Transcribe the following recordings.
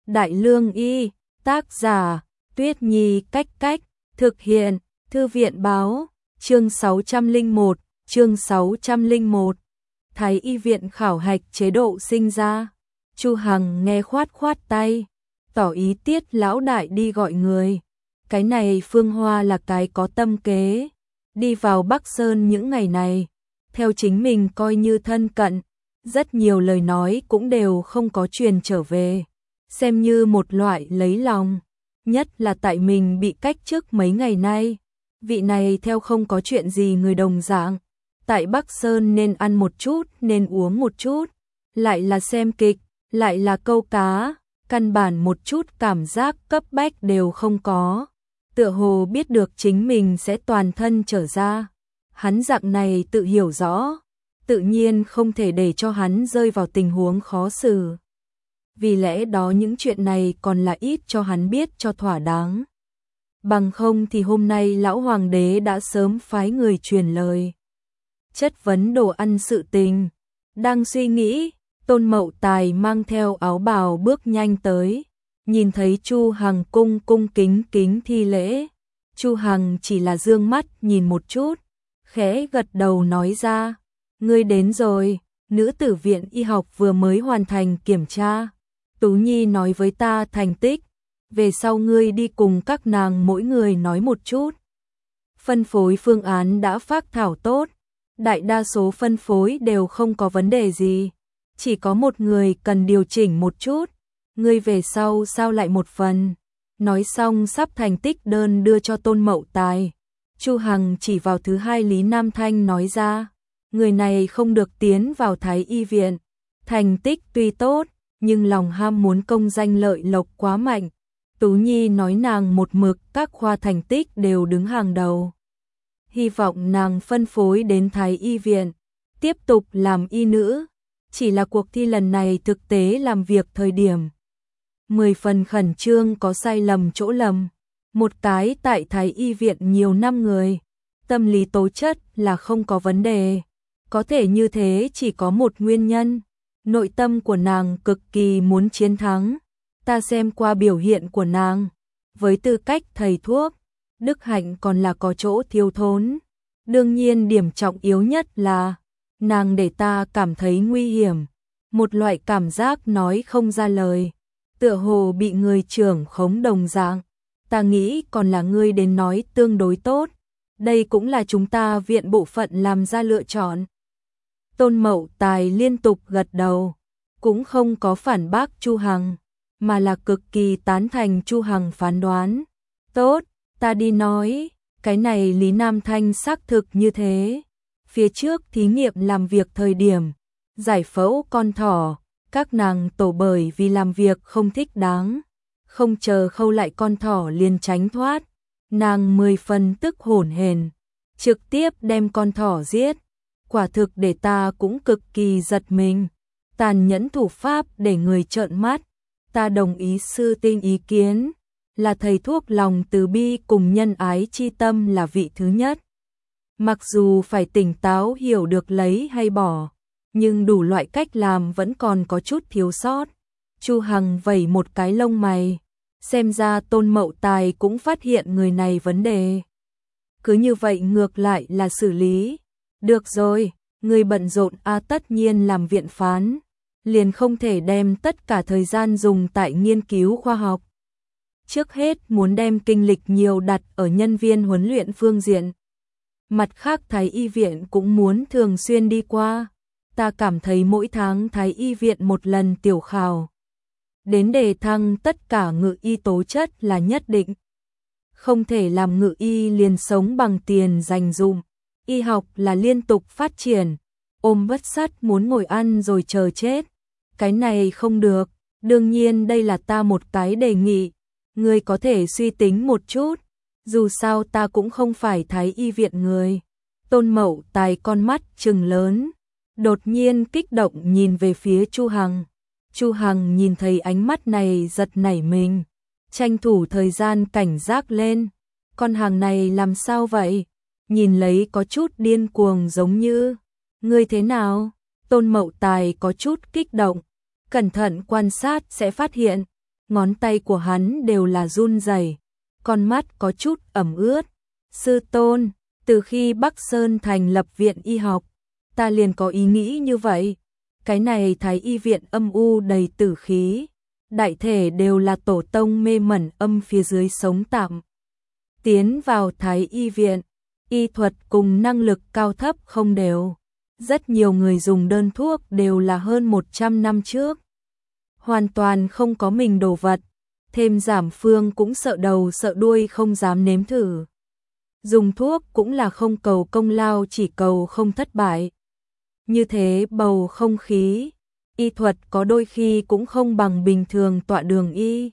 Đại Lương Y, tác giả, Tuyết Nhi cách, thực hiện, Thư viện báo, chương 601, chương 601. Thái y viện khảo hạch chế độ sinh ra. Chu Hằng nghe khoát tay, tỏ ý Tiết lão đại đi gọi người. Cái này Phương Hoa là cái có tâm kế, đi vào Bắc Sơn những ngày này, theo chính mình coi như thân cận, rất nhiều lời nói cũng đều không có truyền trở về, xem như một loại lấy lòng, nhất là tại mình bị cách chức mấy ngày nay. Vị này theo không có chuyện gì người đồng dạng, tại Bắc Sơn nên ăn một chút, nên uống một chút, lại là xem kịch, lại là câu cá, căn bản một chút cảm giác cấp bách đều không có. Tựa hồ biết được chính mình sẽ toàn thân trở ra. Hắn dạng này tự hiểu rõ, tự nhiên không thể để cho hắn rơi vào tình huống khó xử. Vì lẽ đó những chuyện này còn là ít cho hắn biết cho thỏa đáng. Bằng không thì hôm nay lão hoàng đế đã sớm phái người truyền lời chất vấn đồ ăn sự tình. Đang suy nghĩ, Tôn Mậu Tài mang theo áo bào bước nhanh tới, nhìn thấy Chu Hằng cung kính thi lễ. Chu Hằng chỉ là dương mắt nhìn một chút, khẽ gật đầu nói ra, ngươi đến rồi, nữ tử viện y học vừa mới hoàn thành kiểm tra. Tú Nhi nói với ta thành tích, về sau ngươi đi cùng các nàng mỗi người nói một chút. Phân phối phương án đã phác thảo tốt, đại đa số phân phối đều không có vấn đề gì, chỉ có một người cần điều chỉnh một chút, ngươi về sau sao lại một phần. Nói xong sắp thành tích đơn đưa cho Tôn Mậu Tài. Chu Hằng chỉ vào thứ hai Lý Nam Thanh nói ra, người này không được tiến vào Thái y viện, thành tích tuy tốt, nhưng lòng ham muốn công danh lợi lộc quá mạnh. Tú Nhi nói nàng một mực các khoa thành tích đều đứng hàng đầu, hy vọng nàng phân phối đến Thái y viện, tiếp tục làm y nữ. Chỉ là cuộc thi lần này thực tế làm việc thời điểm 10 phần khẩn trương, có sai lầm chỗ lầm. Một cái tại Thái y viện nhiều năm người, tâm lý tố chất là không có vấn đề. Có thể như thế chỉ có một nguyên nhân, nội tâm của nàng cực kỳ muốn chiến thắng. Ta xem qua biểu hiện của nàng, với tư cách thầy thuốc, đức hạnh còn là có chỗ thiếu thốn. Đương nhiên điểm trọng yếu nhất là nàng để ta cảm thấy nguy hiểm, một loại cảm giác nói không ra lời, tựa hồ bị người trưởng khống đồng dạng. Ta nghĩ còn là ngươi đến nói tương đối tốt, đây cũng là chúng ta viện bộ phận làm ra lựa chọn. Tôn Mậu Tài liên tục gật đầu, cũng không có phản bác Chu Hằng, mà là cực kỳ tán thành Chu Hằng phán đoán. Tốt, ta đi nói, cái này Lý Nam Thanh xác thực như thế. Phía trước thí nghiệm làm việc thời điểm, giải phẫu con thỏ, các nàng tổ bởi vì làm việc không thích đáng, không chờ khâu lại con thỏ liền tránh thoát. Nàng 10 phần tức hổn hển, trực tiếp đem con thỏ giết. Quả thực để ta cũng cực kỳ giật mình. Tàn nhẫn thủ pháp để người trợn mắt. Ta đồng ý sư tinh ý kiến, là thầy thuốc lòng từ bi cùng nhân ái chi tâm là vị thứ nhất. Mặc dù phải tỉnh táo hiểu được lấy hay bỏ, nhưng đủ loại cách làm vẫn còn có chút thiếu sót. Chu Hằng vẩy một cái lông mày, xem ra Tôn Mậu Tài cũng phát hiện người này vấn đề. Cứ như vậy ngược lại là xử lý. Được rồi, người bận rộn tất nhiên làm viện phán, liền không thể đem tất cả thời gian dùng tại nghiên cứu khoa học. Trước hết muốn đem kinh lịch nhiều đặt ở nhân viên huấn luyện phương diện. Mặt khác Thái y viện cũng muốn thường xuyên đi qua. Ta cảm thấy mỗi tháng Thái y viện một lần tiểu khảo, đến đề thăng tất cả ngự y tố chất là nhất định. Không thể làm ngự y liền sống bằng tiền dành dụm. Y học là liên tục phát triển, ôm bất sắt muốn ngồi ăn rồi chờ chết. Cái này không được, đương nhiên đây là ta một cái đề nghị, ngươi có thể suy tính một chút, dù sao ta cũng không phải Thái y viện người. Tôn Mậu Tài con mắt trừng lớn, đột nhiên kích động nhìn về phía Chu Hằng. Chu Hằng nhìn thấy ánh mắt này giật nảy mình, tranh thủ thời gian cảnh giác lên. Con hàng này làm sao vậy? Nhìn lấy có chút điên cuồng giống như, ngươi thế nào? Tôn Mậu Tài có chút kích động, cẩn thận quan sát sẽ phát hiện, ngón tay của hắn đều là run rẩy, con mắt có chút ẩm ướt. Sư tôn, từ khi Bắc Sơn thành lập viện y học, ta liền có ý nghĩ như vậy. Cái này Thái y viện âm u đầy tử khí, đại thể đều là tổ tông mê mẩn âm phía dưới sống tạm. Tiến vào Thái y viện, y thuật cùng năng lực cao thấp không đều. Rất nhiều người dùng đơn thuốc đều là hơn 100 năm trước. Hoàn toàn không có mình đồ vật, thêm Giảm Phương cũng sợ đầu sợ đuôi không dám nếm thử. Dùng thuốc cũng là không cầu công lao chỉ cầu không thất bại. Như thế bầu không khí, y thuật có đôi khi cũng không bằng bình thường tọa đường y.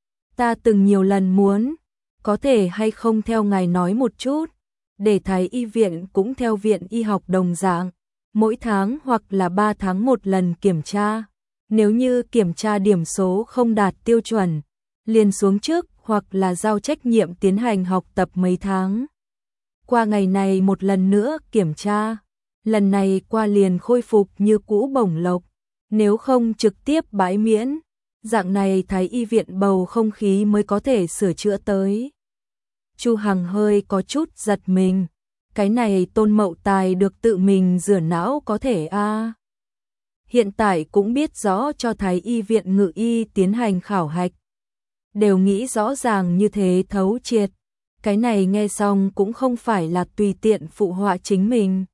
Ta từng nhiều lần muốn, có thể hay không theo ngài nói một chút, để Thái y viện cũng theo viện y học đồng dạng, mỗi tháng hoặc là 3 tháng một lần kiểm tra. Nếu như kiểm tra điểm số không đạt tiêu chuẩn, liền xuống chức hoặc là giao trách nhiệm tiến hành học tập mấy tháng. Qua ngày này một lần nữa kiểm tra, lần này qua liền khôi phục như cũ bổng lộc, nếu không trực tiếp bãi miễn, dạng này Thái y viện bầu không khí mới có thể sửa chữa tới. Chu Hằng hơi có chút giật mình, cái này Tôn Mậu Tài được tự mình rửa não có thể a. Hiện tại cũng biết rõ cho Thái y viện ngự y tiến hành khảo hạch, đều nghĩ rõ ràng như thế thấu triệt. Cái này nghe xong cũng không phải là tùy tiện phụ họa chính mình,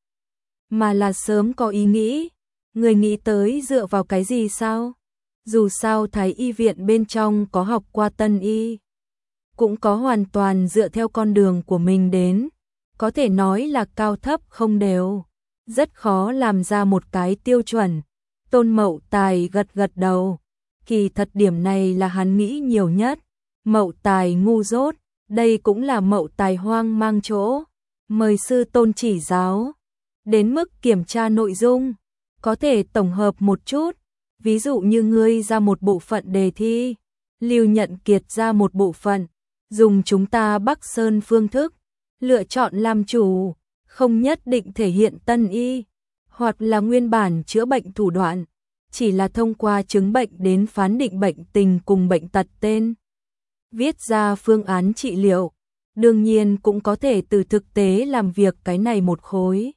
mà là sớm có ý nghĩ. Người nghĩ tới dựa vào cái gì sao? Dù sao Thái y viện bên trong có học qua tân y, cũng có hoàn toàn dựa theo con đường của mình đến, có thể nói là cao thấp không đều, rất khó làm ra một cái tiêu chuẩn. Tôn Mậu Tài gật gật đầu, kỳ thật điểm này là hắn nghĩ nhiều nhất. Mậu Tài ngu dốt, đây cũng là Mậu Tài hoang mang chỗ, mời sư tôn chỉ giáo. Đến mức kiểm tra nội dung, có thể tổng hợp một chút, ví dụ như ngươi ra một bộ phận đề thi, Lưu Nhận Kiệt ra một bộ phận, dùng chúng ta Bắc Sơn phương thức, lựa chọn làm chủ, không nhất định thể hiện tân y, hoặc là nguyên bản chữa bệnh thủ đoạn, chỉ là thông qua chứng bệnh đến phán định bệnh tình cùng bệnh tật tên, viết ra phương án trị liệu. Đương nhiên cũng có thể từ thực tế làm việc cái này một khối,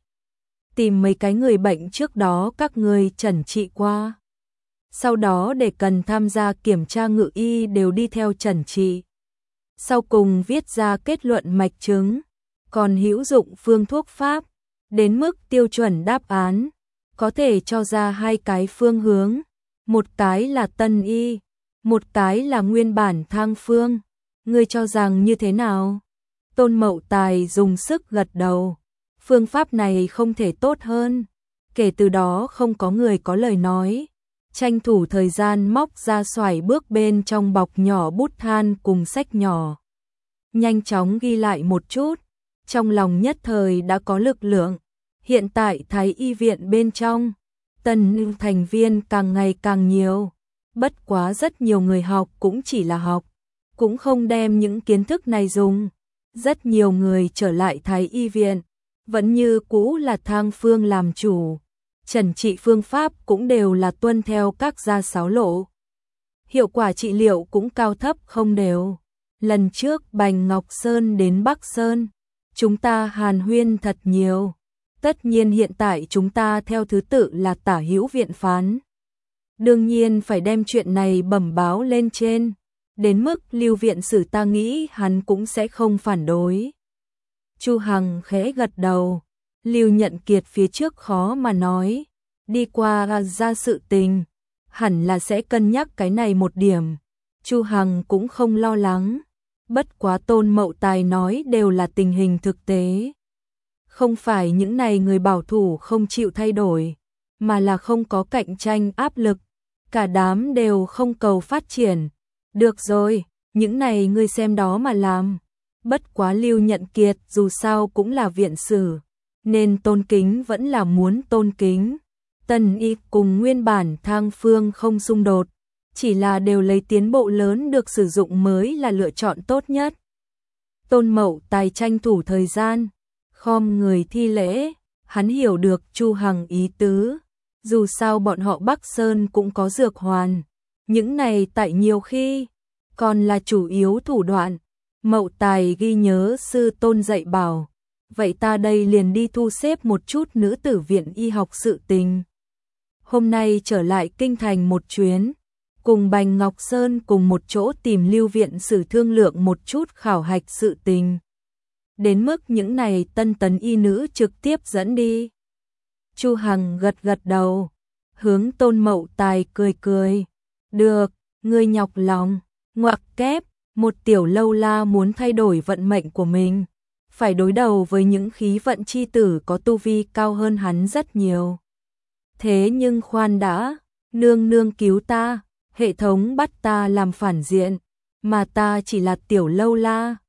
tìm mấy cái người bệnh trước đó các người chẩn trị qua, sau đó để cần tham gia kiểm tra ngự y đều đi theo chẩn trị, sau cùng viết ra kết luận mạch chứng, còn hữu dụng phương thuốc pháp, đến mức tiêu chuẩn đáp án, có thể cho ra hai cái phương hướng, một cái là tân y, một cái là nguyên bản thang phương. Ngươi cho rằng như thế nào? Tôn Mậu Tài dùng sức gật đầu, phương pháp này không thể tốt hơn. Kể từ đó không có người có lời nói, tranh thủ thời gian móc ra xoài bước bên trong bọc nhỏ bút than cùng sách nhỏ, nhanh chóng ghi lại một chút, trong lòng nhất thời đã có lực lượng. Hiện tại Thái y viện bên trong, tân thành viên càng ngày càng nhiều, bất quá rất nhiều người học cũng chỉ là học, cũng không đem những kiến thức này dùng. Rất nhiều người trở lại Thái y viện, vẫn như cũ là thang phương làm chủ, chẩn trị phương pháp cũng đều là tuân theo các gia sáo lộ. Hiệu quả trị liệu cũng cao thấp không đều. Lần trước Bành Ngọc Sơn đến Bắc Sơn, chúng ta hàn huyên thật nhiều. Tất nhiên hiện tại chúng ta theo thứ tự là tả hữu viện phán. Đương nhiên phải đem chuyện này bẩm báo lên trên. Đến mức Lưu viện sử ta nghĩ hắn cũng sẽ không phản đối. Chu Hằng khẽ gật đầu. Lưu Nhận Kiệt phía trước khó mà nói. Đi qua ra sự tình, hẳn là sẽ cân nhắc cái này một điểm. Chu Hằng cũng không lo lắng. Bất quá Tôn Mậu Tài nói đều là tình hình thực tế. Không phải những này người bảo thủ không chịu thay đổi, mà là không có cạnh tranh áp lực. Cả đám đều không cầu phát triển. Được rồi, những này ngươi xem đó mà làm. Bất quá Lưu Nhận Kiệt dù sao cũng là viện sử, nên tôn kính vẫn là muốn tôn kính. Tân y cùng nguyên bản thang phương không xung đột, chỉ là đều lấy tiến bộ lớn được sử dụng mới là lựa chọn tốt nhất. Tôn Mậu Tài tranh thủ thời gian, khom người thi lễ, hắn hiểu được Chu Hằng ý tứ. Dù sao bọn họ Bắc Sơn cũng có dược hoàn, những này tại nhiều khi còn là chủ yếu thủ đoạn. Mậu Tài ghi nhớ sư tôn dạy bảo, vậy ta đây liền đi thu xếp một chút nữ tử viện y học sự tình. Hôm nay trở lại kinh thành một chuyến, cùng Bành Ngọc Sơn cùng một chỗ tìm Lưu viện sử thương lượng một chút khảo hạch sự tình. Đến mức những này tân tấn y nữ trực tiếp dẫn đi. Chu Hằng gật gật đầu, hướng Tôn Mậu Tài cười cười. Được, ngươi nhọc lòng, ngoặc kép, một tiểu lâu la muốn thay đổi vận mệnh của mình. Phải đối đầu với những khí vận chi tử có tu vi cao hơn hắn rất nhiều. Thế nhưng khoan đã, nương nương cứu ta, hệ thống bắt ta làm phản diện, mà ta chỉ là tiểu lâu la,